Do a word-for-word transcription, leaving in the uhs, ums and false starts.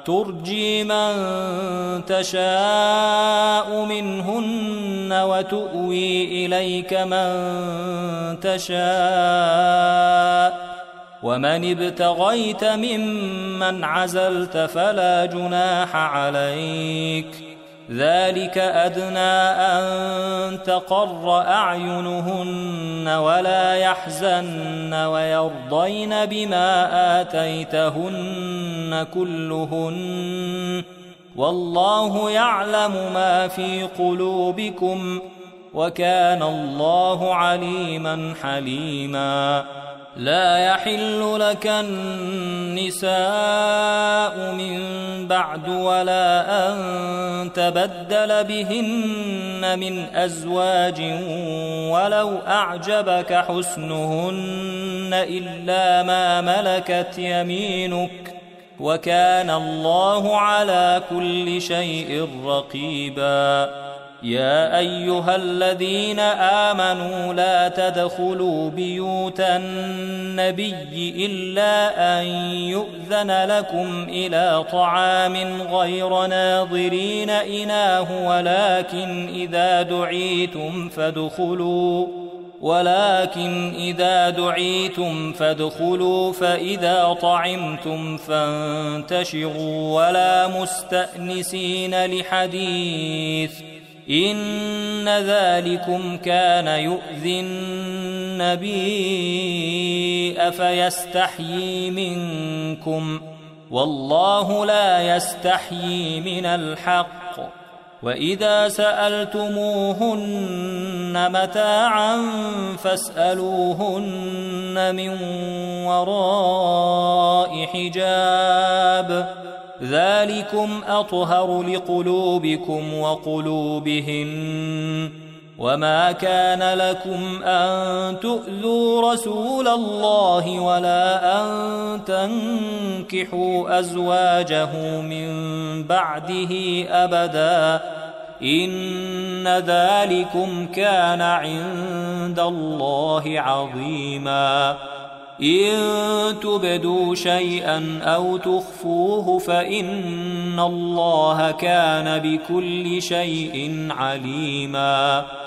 ترجي من تشاء منهن وتؤوي إليك من تشاء ومن ابتغيت ممن عزلت فلا جناح عليك ذلك أدنى أن تقر أعينهن ولا يحزن ويرضين بما آتيتهن كلهن والله يعلم ما في قلوبكم وكان الله عليما حليما لا يحل لك النساء من بعد ولا أن تبدل بهن من أزواج ولو أعجبك حسنهن إلا ما ملكت يمينك وكان الله على كل شيء رقيبا يا أيها الذين آمنوا لا تدخلوا بيوت النبي إلا أن يؤذن لكم إلى طعام غير ناظرين إناه ولكن إذا دعيتم فادخلوا ولكن إذا دعيتم فادخلوا فإذا طعمتم فانتشروا ولا مستأنسين لحديث إن ذلكم كان يؤذي النبي أفيستحيي منكم والله لا يستحيي من الحق وإذا سألتموهن متاعا فاسألوهن من وراء حجاب ذلكم أطهر لقلوبكم وقلوبهن وما كان لكم أن تؤذوا رسول الله ولا أن تنكحوا أزواجه من بعده أبدا إن ذلكم كان عند الله عظيما إن تبدوا شيئا أو تخفوه فإن الله كان بكل شيء عليما